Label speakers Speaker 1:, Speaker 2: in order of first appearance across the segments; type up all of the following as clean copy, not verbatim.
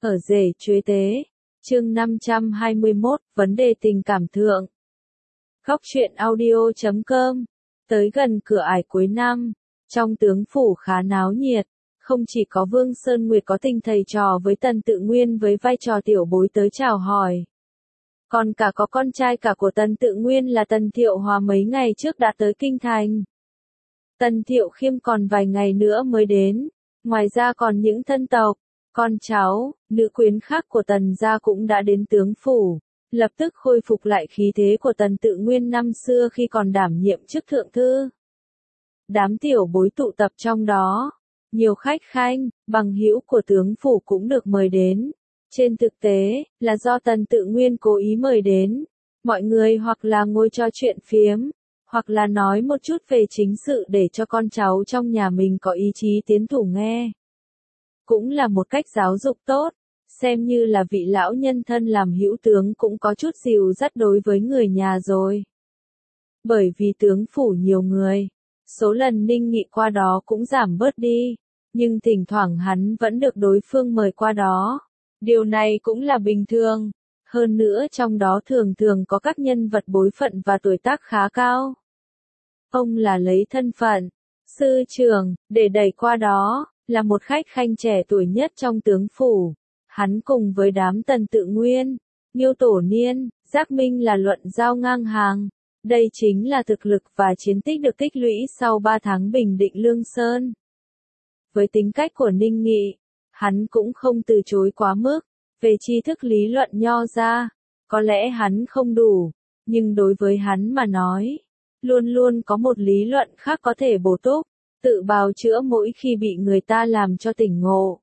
Speaker 1: Ở rể chuế tế, chương 521, vấn đề tình cảm thượng. Góc truyện audio.com. Tới gần cửa ải cuối năm, trong tướng phủ khá náo nhiệt, không chỉ có Vương Sơn Nguyệt có tình thầy trò với Tần Tự Nguyên với vai trò tiểu bối tới chào hỏi. Còn cả có con trai cả của Tần Tự Nguyên là Tần Thiệu Hòa mấy ngày trước đã tới Kinh Thành. Tần Thiệu Khiêm còn vài ngày nữa mới đến, ngoài ra còn những thân tộc, con cháu, nữ quyến khác của Tần gia cũng đã đến tướng phủ, lập tức khôi phục lại khí thế của Tần Tự Nguyên năm xưa khi còn đảm nhiệm chức thượng thư. Đám tiểu bối tụ tập trong đó, nhiều khách khanh, bằng hữu của tướng phủ cũng được mời đến. Trên thực tế, là do Tần Tự Nguyên cố ý mời đến, mọi người hoặc là ngồi trò chuyện phiếm, hoặc là nói một chút về chính sự để cho con cháu trong nhà mình có ý chí tiến thủ nghe. Cũng là một cách giáo dục tốt, xem như là vị lão nhân thân làm hữu tướng cũng có chút dìu dắt đối với người nhà rồi. Bởi vì tướng phủ nhiều người, số lần Ninh Nghị qua đó cũng giảm bớt đi, nhưng thỉnh thoảng hắn vẫn được đối phương mời qua đó. Điều này cũng là bình thường, hơn nữa trong đó thường thường có các nhân vật bối phận và tuổi tác khá cao. Ông là lấy thân phận sư trưởng để đẩy qua đó, là một khách khanh trẻ tuổi nhất trong tướng phủ. Hắn cùng với đám Tần Tự Nguyên, Miêu Tổ Niên, Giác Minh là luận giao ngang hàng. Đây chính là thực lực và chiến tích được tích lũy sau 3 tháng bình định Lương Sơn. Với tính cách của Ninh Nghị, hắn cũng không từ chối quá mức. Về tri thức lý luận nho ra, có lẽ hắn không đủ, nhưng đối với hắn mà nói, luôn luôn có một lý luận khác có thể bổ túc, tự bào chữa mỗi khi bị người ta làm cho tỉnh ngộ.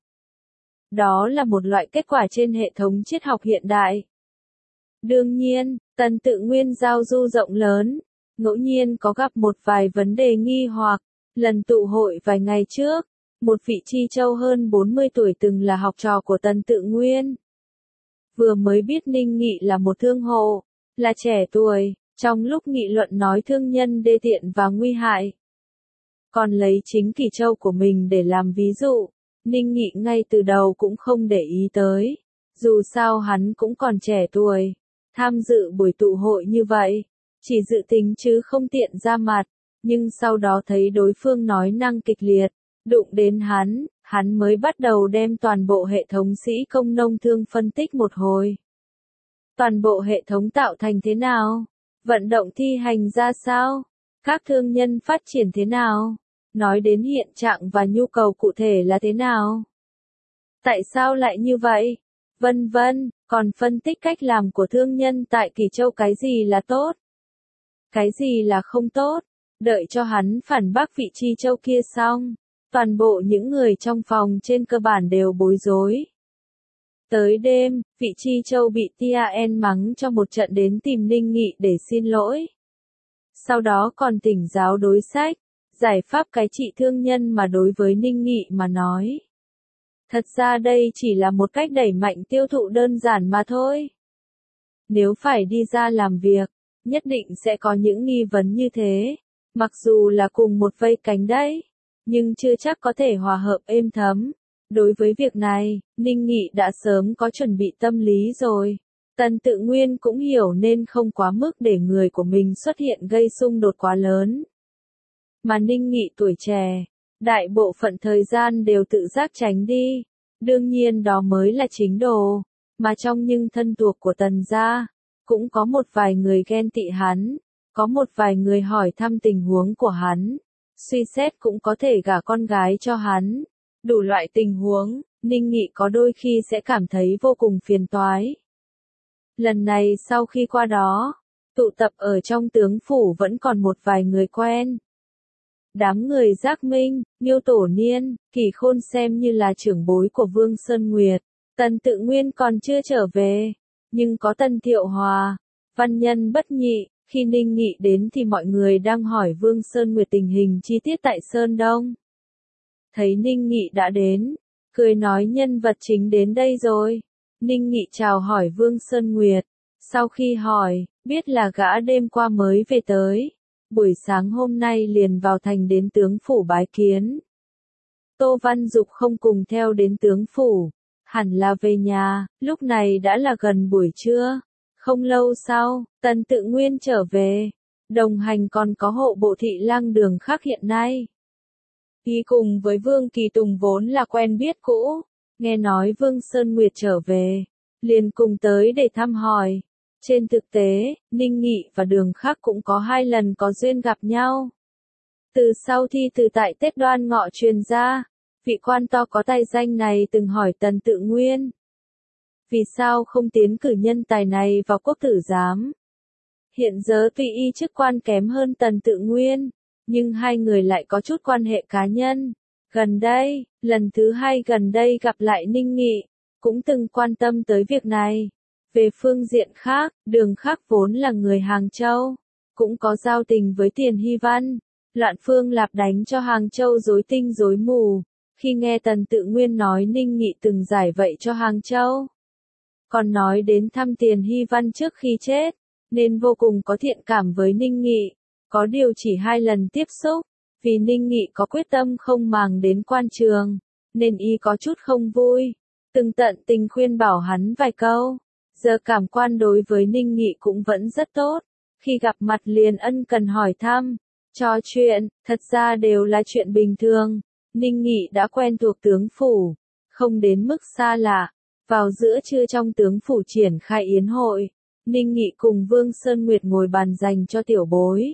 Speaker 1: Đó là một loại kết quả trên hệ thống triết học hiện đại. Đương nhiên, Tần Tự Nguyên giao du rộng lớn, ngẫu nhiên có gặp một vài vấn đề nghi hoặc. Lần tụ hội vài ngày trước, một vị chi châu hơn 40 tuổi từng là học trò của Tần Tự Nguyên. Vừa mới biết Ninh Nghị là một thương hộ, là trẻ tuổi, trong lúc nghị luận nói thương nhân đê tiện và nguy hại. Còn lấy chính Kỳ Châu của mình để làm ví dụ, Ninh Nghị ngay từ đầu cũng không để ý tới. Dù sao hắn cũng còn trẻ tuổi, tham dự buổi tụ hội như vậy, chỉ dự tính chứ không tiện ra mặt, nhưng sau đó thấy đối phương nói năng kịch liệt, đụng đến hắn mới bắt đầu đem toàn bộ hệ thống sĩ công nông thương phân tích một hồi. Toàn bộ hệ thống tạo thành thế nào? Vận động thi hành ra sao? Các thương nhân phát triển thế nào? Nói đến hiện trạng và nhu cầu cụ thể là thế nào? Tại sao lại như vậy? Vân vân, còn phân tích cách làm của thương nhân tại Kỳ Châu cái gì là tốt? Cái gì là không tốt? Đợi cho hắn phản bác vị chi châu kia xong, toàn bộ những người trong phòng trên cơ bản đều bối rối. Tới đêm, vị chi châu bị Tian mắng cho một trận đến tìm Ninh Nghị để xin lỗi. Sau đó còn thỉnh giáo đối sách, giải pháp cái trị thương nhân mà đối với Ninh Nghị mà nói. Thật ra đây chỉ là một cách đẩy mạnh tiêu thụ đơn giản mà thôi. Nếu phải đi ra làm việc, nhất định sẽ có những nghi vấn như thế. Mặc dù là cùng một vây cánh đấy, nhưng chưa chắc có thể hòa hợp êm thấm. Đối với việc này, Ninh Nghị đã sớm có chuẩn bị tâm lý rồi. Tần Tự Nguyên cũng hiểu nên không quá mức để người của mình xuất hiện gây xung đột quá lớn. Mà Ninh Nghị tuổi trẻ, đại bộ phận thời gian đều tự giác tránh đi. Đương nhiên đó mới là chính đồ. Mà trong những thân thuộc của Tần gia, cũng có một vài người ghen tị hắn. Có một vài người hỏi thăm tình huống của hắn. Suy xét cũng có thể gả con gái cho hắn. Đủ loại tình huống, Ninh Nghị có đôi khi sẽ cảm thấy vô cùng phiền toái. Lần này sau khi qua đó, tụ tập ở trong tướng phủ vẫn còn một vài người quen. Đám người Giác Minh, Miêu Tổ Niên, Kỳ Khôn xem như là trưởng bối của Vương Sơn Nguyệt. Tần Tự Nguyên còn chưa trở về, nhưng có Tần Thiệu Hòa, Văn Nhân Bất Nhị. Khi Ninh Nghị đến thì mọi người đang hỏi Vương Sơn Nguyệt tình hình chi tiết tại Sơn Đông. Thấy Ninh Nghị đã đến, cười nói nhân vật chính đến đây rồi. Ninh Nghị chào hỏi Vương Sơn Nguyệt. Sau khi hỏi, biết là gã đêm qua mới về tới. Buổi sáng hôm nay liền vào thành đến tướng phủ bái kiến. Tô Văn Dục không cùng theo đến tướng phủ. hẳn là về nhà, lúc này đã là gần buổi trưa. Không lâu sau, Tần Tự Nguyên trở về, đồng hành còn có hộ bộ thị lang Đường Khắc hiện nay. Y cùng với Vương Kỳ Tùng vốn là quen biết cũ, nghe nói Vương Sơn Nguyệt trở về, liền cùng tới để thăm hỏi. Trên thực tế, Ninh Nghị và Đường Khắc cũng có 2 lần có duyên gặp nhau. Từ sau thi từ tại Tết Đoan Ngọ truyền ra, vị quan to có tài danh này từng hỏi Tần Tự Nguyên. Vì sao không tiến cử nhân tài này vào quốc tử giám? Hiện giờ tuy y chức quan kém hơn Tần Tự Nguyên, nhưng hai người lại có chút quan hệ cá nhân. Gần đây, lần thứ 2 gần đây gặp lại Ninh Nghị, cũng từng quan tâm tới việc này. Về phương diện khác, Đường Khắc vốn là người Hàng Châu, cũng có giao tình với Tiền Hy Văn. Loạn Phương Lạp đánh cho Hàng Châu rối tinh rối mù, khi nghe Tần Tự Nguyên nói Ninh Nghị từng giải vậy cho Hàng Châu. Còn nói đến thăm Tiền Hy Văn trước khi chết, nên vô cùng có thiện cảm với Ninh Nghị. Có điều chỉ 2 lần tiếp xúc, vì Ninh Nghị có quyết tâm không màng đến quan trường, nên y có chút không vui. Từng tận tình khuyên bảo hắn vài câu. Giờ cảm quan đối với Ninh Nghị cũng vẫn rất tốt, khi gặp mặt liền ân cần hỏi thăm, trò chuyện, thật ra đều là chuyện bình thường. Ninh Nghị đã quen thuộc tướng phủ, không đến mức xa lạ. Vào giữa trưa trong tướng phủ triển khai yến hội, Ninh Nghị cùng Vương Sơn Nguyệt ngồi bàn dành cho tiểu bối.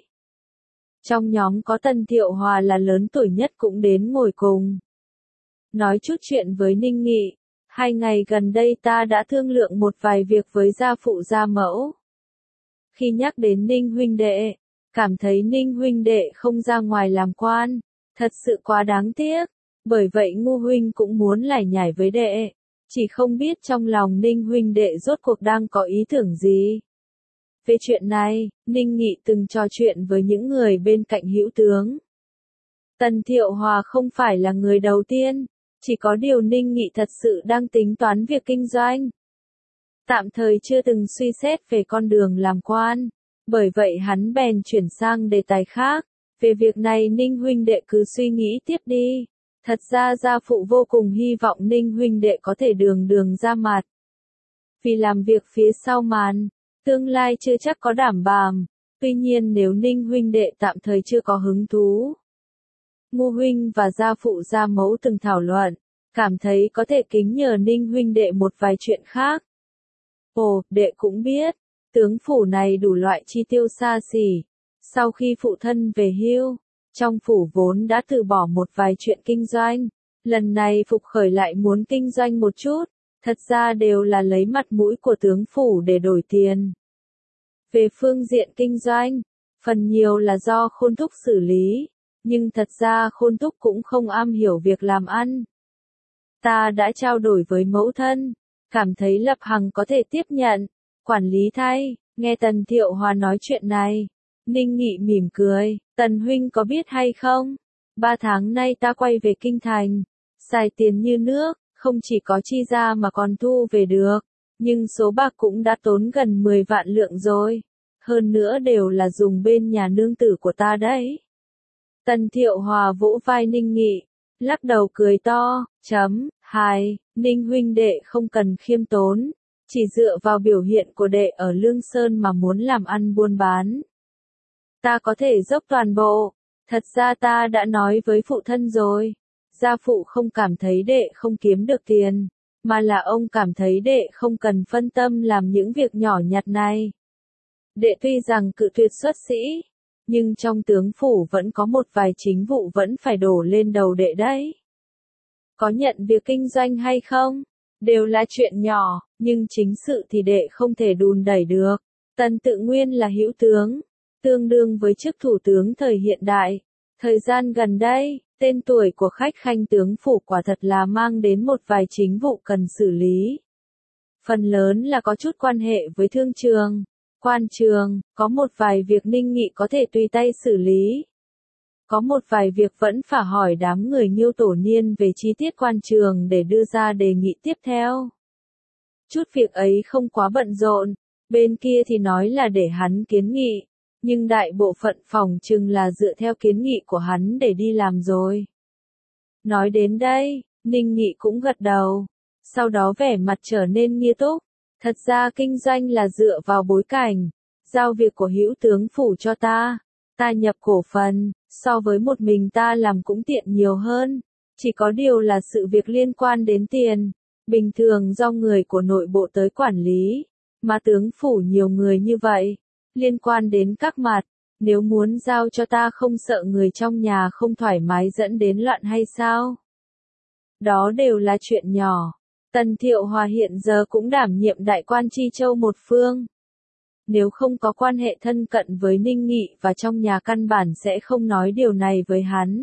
Speaker 1: Trong nhóm có Tần Thiệu Hòa là lớn tuổi nhất cũng đến ngồi cùng. Nói chút chuyện với Ninh Nghị. 2 ngày gần đây ta đã thương lượng một vài việc với gia phụ gia mẫu. Khi nhắc đến Ninh huynh đệ, cảm thấy Ninh huynh đệ không ra ngoài làm quan, thật sự quá đáng tiếc, bởi vậy Ngu huynh cũng muốn lải nhải với đệ, chỉ không biết trong lòng Ninh huynh đệ rốt cuộc đang có ý tưởng gì. Về chuyện này, Ninh Nghị từng trò chuyện với những người bên cạnh hữu tướng. Tần Thiệu Hòa không phải là người đầu tiên. Chỉ có điều Ninh Nghị thật sự đang tính toán việc kinh doanh. Tạm thời chưa từng suy xét về con đường làm quan, bởi vậy hắn bèn chuyển sang đề tài khác. Về việc này Ninh huynh đệ cứ suy nghĩ tiếp đi. Thật ra gia phụ vô cùng hy vọng Ninh huynh đệ có thể đường ra mặt. Vì làm việc phía sau màn, tương lai chưa chắc có đảm bảo. Tuy nhiên nếu Ninh huynh đệ tạm thời chưa có hứng thú, Ngu huynh và gia phụ gia mẫu từng thảo luận, cảm thấy có thể kính nhờ Ninh huynh đệ một vài chuyện khác. Ồ, đệ cũng biết, tướng phủ này đủ loại chi tiêu xa xỉ. Sau khi phụ thân về hưu, trong phủ vốn đã từ bỏ một vài chuyện kinh doanh. Lần này phục khởi lại muốn kinh doanh một chút, thật ra đều là lấy mặt mũi của tướng phủ để đổi tiền. Về phương diện kinh doanh, phần nhiều là do Khôn Thúc xử lý. Nhưng thật ra Khôn Thúc cũng không am hiểu việc làm ăn. Ta đã trao đổi với mẫu thân, cảm thấy Lập Hằng có thể tiếp nhận, quản lý thay. Nghe Tần Thiệu Hòa nói chuyện này, Ninh Nghị mỉm cười, Tần huynh có biết hay không? 3 tháng nay ta quay về kinh thành, xài tiền như nước, không chỉ có chi ra mà còn thu về được, nhưng số bạc cũng đã tốn gần 10 vạn lượng rồi, hơn nữa đều là dùng bên nhà nương tử của ta đấy. Tần Thiệu Hòa vỗ vai Ninh Nghị, lắc đầu cười to, Ninh huynh đệ không cần khiêm tốn, chỉ dựa vào biểu hiện của đệ ở Lương Sơn mà muốn làm ăn buôn bán. Ta có thể dốc toàn bộ, thật ra ta đã nói với phụ thân rồi, gia phụ không cảm thấy đệ không kiếm được tiền, mà là ông cảm thấy đệ không cần phân tâm làm những việc nhỏ nhặt này. Đệ tuy rằng cự tuyệt xuất sĩ, nhưng trong tướng phủ vẫn có một vài chính vụ vẫn phải đổ lên đầu đệ đấy. Có nhận việc kinh doanh hay không, đều là chuyện nhỏ, nhưng chính sự thì đệ không thể đùn đẩy được. Tần Tự Nguyên là hữu tướng, tương đương với chức thủ tướng thời hiện đại. Thời gian gần đây, tên tuổi của khách khanh tướng phủ quả thật là mang đến một vài chính vụ cần xử lý. Phần lớn là có chút quan hệ với thương trường, quan trường, có một vài việc Ninh Nghị có thể tùy tay xử lý. Có một vài việc vẫn phải hỏi đám người Nghiêu tổ niên về chi tiết quan trường để đưa ra đề nghị tiếp theo. Chút việc ấy không quá bận rộn, bên kia thì nói là để hắn kiến nghị, nhưng đại bộ phận phòng chừng là dựa theo kiến nghị của hắn để đi làm rồi. Nói đến đây, Ninh Nghị cũng gật đầu. sau đó vẻ mặt trở nên nghiêm túc. Thật ra kinh doanh là dựa vào bối cảnh, giao việc của hữu tướng phủ cho ta nhập cổ phần, so với một mình ta làm cũng tiện nhiều hơn. Chỉ có điều là sự việc liên quan đến tiền, bình thường do người của nội bộ tới quản lý, mà tướng phủ nhiều người như vậy, liên quan đến các mặt, nếu muốn giao cho ta không sợ người trong nhà không thoải mái dẫn đến loạn hay sao? Đó đều là chuyện nhỏ. Tần Thiệu Hòa hiện giờ cũng đảm nhiệm đại quan Chi Châu một phương. Nếu không có quan hệ thân cận với Ninh Nghị và trong nhà căn bản sẽ không nói điều này với hắn.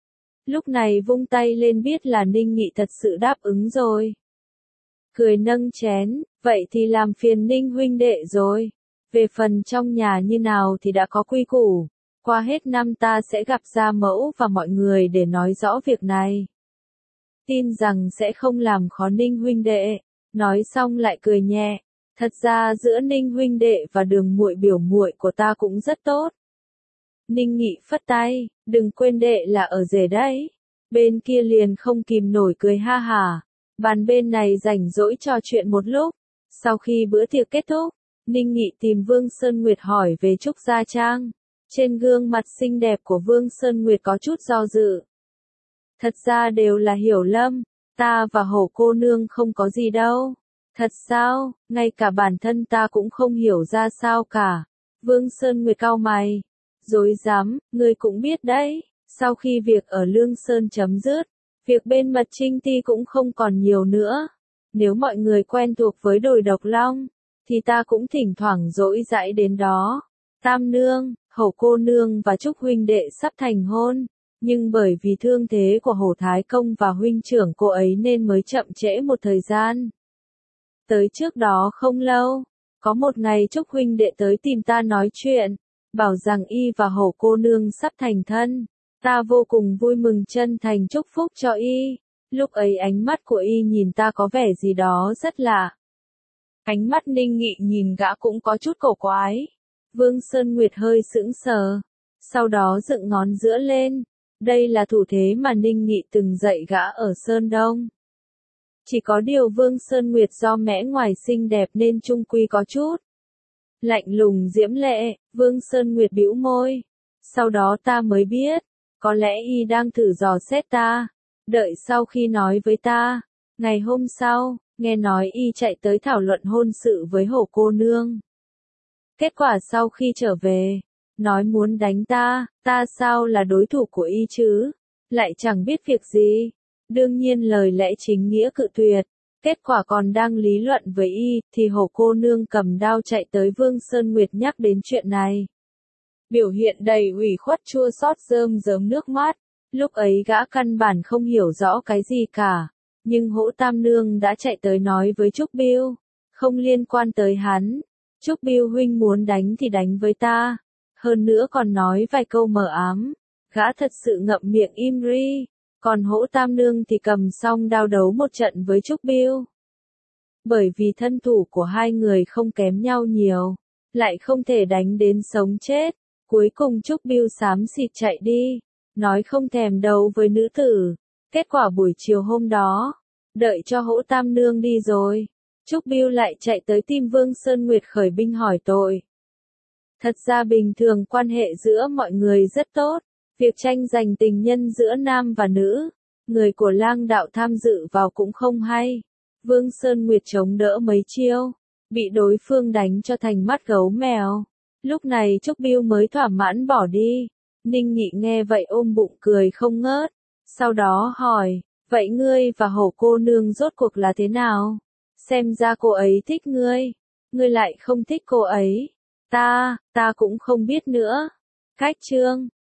Speaker 1: Lúc này vung tay lên biết là Ninh Nghị thật sự đáp ứng rồi. Cười nâng chén, vậy thì làm phiền Ninh huynh đệ rồi. Về phần trong nhà như nào thì đã có quy củ. Qua hết năm ta sẽ gặp gia mẫu và mọi người để nói rõ việc này. Tin rằng sẽ không làm khó Ninh huynh đệ. Nói xong lại cười nhẹ. Thật ra giữa Ninh huynh đệ và Đường muội biểu muội của ta cũng rất tốt. Ninh Nghị phất tay, đừng quên đệ là ở rể đấy. Bên kia liền không kìm nổi cười ha hả. Bàn bên này rảnh rỗi trò chuyện một lúc. Sau khi bữa tiệc kết thúc, Ninh Nghị tìm Vương Sơn Nguyệt hỏi về Trúc Gia Trang. Trên gương mặt xinh đẹp của Vương Sơn Nguyệt có chút do dự. Thật ra đều là hiểu lầm, ta và Hổ cô nương không có gì đâu. Thật sao, ngay cả bản thân ta cũng không hiểu ra sao cả. Vương Sơn Nguyệt cau mày. Dối dám, ngươi cũng biết đấy, sau khi việc ở Lương Sơn chấm dứt, việc bên Mật Trinh Ti cũng không còn nhiều nữa. Nếu mọi người quen thuộc với đồi Độc Long, thì ta cũng thỉnh thoảng rỗi rãi đến đó. Tam nương, Hổ cô nương và Trúc huynh đệ sắp thành hôn, nhưng bởi vì thương thế của Hổ Thái Công và huynh trưởng cô ấy nên mới chậm trễ một thời gian. Tới trước đó không lâu, có một ngày Trúc huynh đệ tới tìm ta nói chuyện, bảo rằng y và Hổ cô nương sắp thành thân. Ta vô cùng vui mừng chân thành chúc phúc cho y. Lúc ấy ánh mắt của y nhìn ta có vẻ gì đó rất lạ. Ánh mắt Ninh Nghị nhìn gã cũng có chút cổ quái. Vương Sơn Nguyệt hơi sững sờ, sau đó dựng ngón giữa lên. Đây là thủ thế mà Ninh Nghị từng dạy gã ở Sơn Đông. Chỉ có điều Vương Sơn Nguyệt do mẽ ngoài xinh đẹp nên trung quy có chút lạnh lùng diễm lệ. Vương Sơn Nguyệt bĩu môi. Sau đó ta mới biết, có lẽ y đang thử dò xét ta. Đợi sau khi nói với ta, ngày hôm sau, nghe nói y chạy tới thảo luận hôn sự với Hổ cô nương. Kết quả sau khi trở về, nói muốn đánh ta sao là đối thủ của y chứ, lại chẳng biết việc gì. Đương nhiên lời lẽ chính nghĩa cự tuyệt. Kết quả còn đang lý luận với y, thì Hổ cô nương cầm đao chạy tới Vương Sơn Nguyệt nhắc đến chuyện này. Biểu hiện đầy ủy khuất chua xót rơm rớm nước mắt. Lúc ấy gã căn bản không hiểu rõ cái gì cả. Nhưng Hỗ Tam Nương đã chạy tới nói với Trúc Biêu. Không liên quan tới hắn. Trúc Biêu huynh muốn đánh thì đánh với ta. Hơn nữa còn nói vài câu mờ ám. Gã thật sự ngậm miệng im ri. Còn Hỗ Tam Nương thì cầm song đao đấu một trận với Trúc Biêu. Bởi vì thân thủ của hai người không kém nhau nhiều. Lại không thể đánh đến sống chết. Cuối cùng Trúc Biêu xám xịt chạy đi. Nói không thèm đấu với nữ tử. Kết quả buổi chiều hôm đó, đợi cho Hỗ Tam Nương đi rồi, Trúc Biêu lại chạy tới tìm Vương Sơn Nguyệt khởi binh hỏi tội. Thật ra bình thường quan hệ giữa mọi người rất tốt, việc tranh giành tình nhân giữa nam và nữ, người của Lang đạo tham dự vào cũng không hay. Vương Sơn Nguyệt chống đỡ mấy chiêu, bị đối phương đánh cho thành mắt gấu mèo. Lúc này Trúc Biêu mới thỏa mãn bỏ đi. Ninh Nghị nghe vậy ôm bụng cười không ngớt. Sau đó hỏi, vậy ngươi và Hổ cô nương rốt cuộc là thế nào? Xem ra cô ấy thích ngươi lại không thích cô ấy. Ta cũng không biết nữa. Cách chương